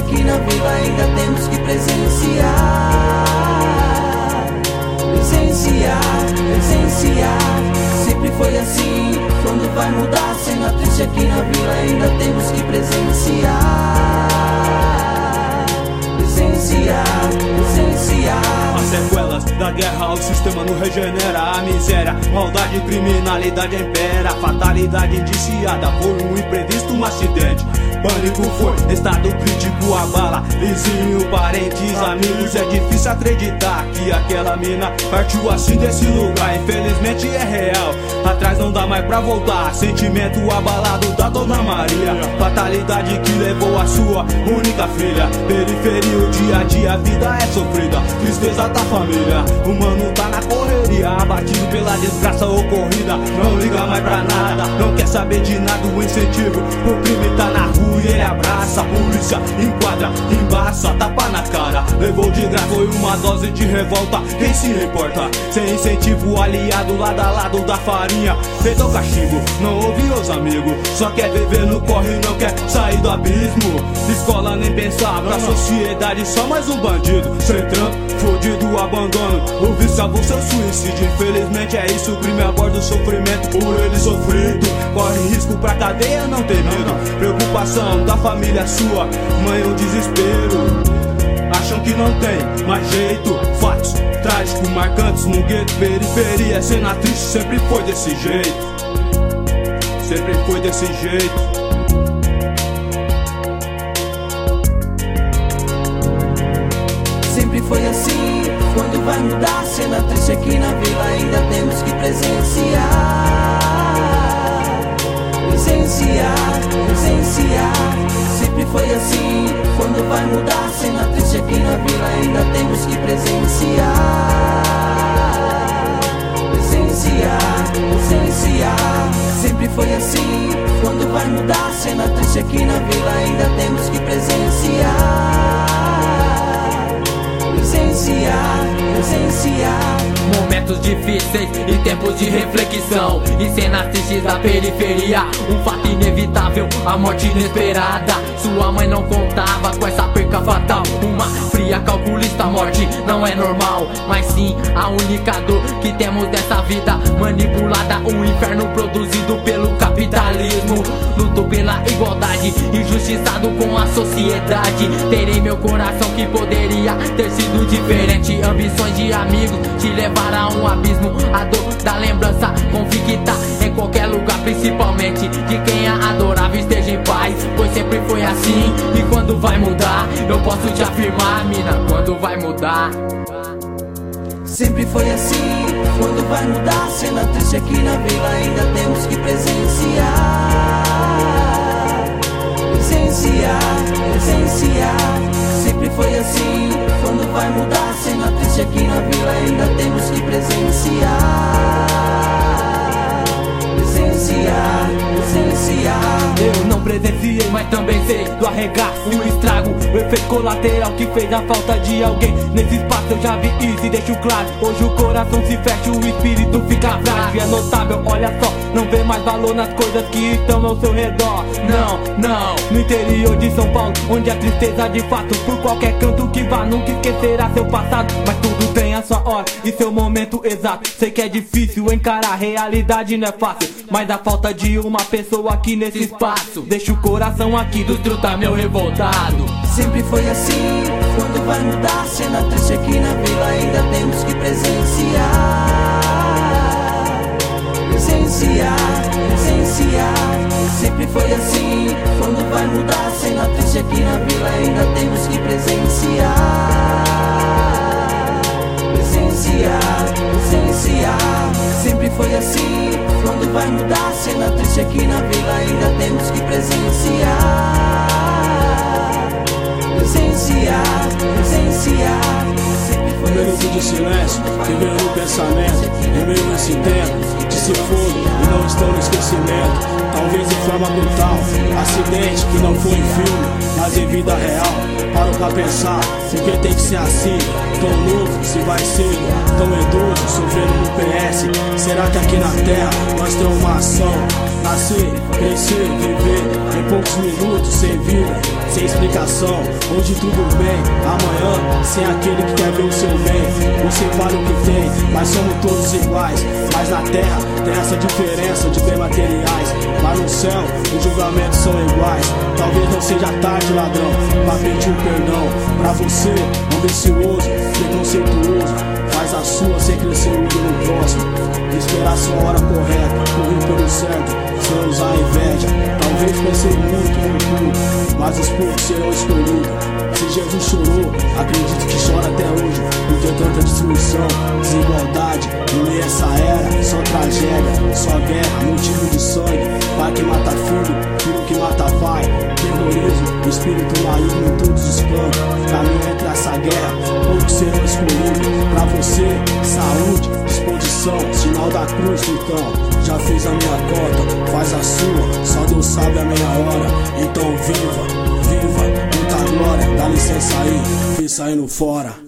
aqui na vila ainda temos que presenciar. Presenciar, sempre foi assim. Quando vai mudar, cena triste aqui na vila ainda temos que presenciar. Presenciar. As sequelas da guerra, o sistema não regenera. A miséria, maldade, criminalidade impera. Fatalidade indiciada por um imprevisto, um acidente. Pânico foi, estado crítico abala. Vizinho, parentes, amigos. É difícil acreditar que aquela mina partiu assim desse lugar. Infelizmente é real, atrás não dá mais pra voltar. Sentimento abalado da Dona Maria. Fatalidade que levou a sua única filha. Periferia, o dia a dia, a vida é sofrida. Tristeza da família, o mano tá na correria. Abatido pela desgraça ocorrida. Não liga mais pra nada, não quer saber de nada. O incentivo, o crime tá na rua e ele abraça. A polícia enquadra, embaça, tapa na cara. Levou de graça, foi uma dose de revolta. Quem se importa? Sem incentivo, aliado lado a lado da farinha. Fez o cachimbo, não ouve os amigos. Só quer viver no corre, não quer sair do abismo. Escola nem pensar, pra sociedade só mais um bandido. Sem trampo, fudido, abandono. O vício salvou seu suicídio. Infelizmente é isso, o crime aborda o sofrimento. Por ele sofrido, corre risco pra cadeia, não tem medo. Preocupação da família sua, mãe, o desespero. Acham que não tem mais jeito. Fatos trágicos, marcantes no gueto. Periferia, cena triste, sempre foi desse jeito. Sempre foi desse jeito. Sempre foi assim. Quando vai mudar, cena triste aqui na vila ainda temos que presenciar. Presenciar, sempre foi assim. Quando vai mudar, cena triste aqui na vila ainda temos que presenciar. Presenciar, sempre foi assim. Quando vai mudar, cena triste aqui na vila ainda temos que presenciar. Presenciar. Momentos difíceis e tempos de reflexão. E cenas tristes da periferia. Um fato inevitável, a morte inesperada. Sua mãe não contava com essa perca fatal. Uma fria calculista, a morte não é normal, mas sim a única dor que temos dessa vida manipulada. Um inferno produzido pelo capitalismo. Luto pela igualdade, injustiçado com a sociedade. Terei meu coração que poderia ter sido diferente. Ambições de amigos te levaram a um abismo. A dor da lembrança convicta em qualquer lugar, principalmente de quem a adorava. Esteja em paz, pois sempre foi assim. E quando vai mudar, eu posso te afirmar, mina, quando vai mudar. Sempre foi assim. Quando vai mudar, cena triste aqui na vila ainda temos que presenciar. Presenciar, sempre foi assim. Quando vai mudar, cena triste aqui na vila ainda temos que presenciar. Eu não presenciei, mas também sei do arregaço, o estrago, o efeito colateral que fez a falta de alguém. Nesse espaço eu já vi isso e deixo claro. Hoje o coração se fecha, o espírito fica frágil. É notável, olha só, não vê mais valor nas coisas que estão ao seu redor. Não, no interior de São Paulo, onde a tristeza de fato, por qualquer canto que vá, nunca esquecerá seu passado. Mas tudo tem a sua hora e seu momento exato. Sei que é difícil encarar, a realidade não é fácil, mas a falta de uma pessoa aqui nesse espaço deixa o coração aqui do truta meu revoltado. Sempre foi assim. Quando vai mudar, cena triste aqui na vila ainda temos que presenciar. Sempre foi assim. Quando vai mudar, cena triste aqui na vila ainda temos que presenciar. Sempre foi assim. Quando vai mudar, cena triste aqui na vila ainda temos que presenciar. Um minuto de silêncio, que veio no pensamento, em meio a esse tempo, de se fogo e não estão no esquecimento. Talvez em forma brutal, acidente que não foi em filme, mas em vida real. Paro pra pensar, porque tem que ser assim. Tão novo, se vai cedo, tão idoso, sofrendo no PS. Será que aqui na terra nós temos uma ação? Nascer, crescer, viver em poucos minutos, sem vida, sem explicação. Hoje tudo bem, amanhã sem aquele que quer ver o seu bem. Você vale o que tem, mas somos todos iguais. Mas na terra tem essa diferença de bem materiais. Mas no céu os julgamentos são iguais. Talvez não seja tarde, ladrão, pra pedir um perdão. Pra você, ambicioso, preconceituoso, faz a sua sem crescer o olho no próximo. Esperar sua hora correta, correr pelo certo, sem usar a inveja. Talvez pensei muito no tudo, mas os poucos serão escolhidos. Se Jesus chorou, acredito que chora até hoje, porque tanta destruição, desigualdade, em meio a essa era, só tragédia, só guerra, motivo de sangue, pai que mata filho, filho que mata pai, terrorismo, espírito maligno em todos os planos, caminho entre essa guerra, poucos serão escolhidos. Pra você, saúde, disposição, sinal da cruz então. Já fiz a minha cota, faz a sua, só Deus sabe a meia hora. Então viva, viva, muita glória, dá licença aí, fui saindo fora.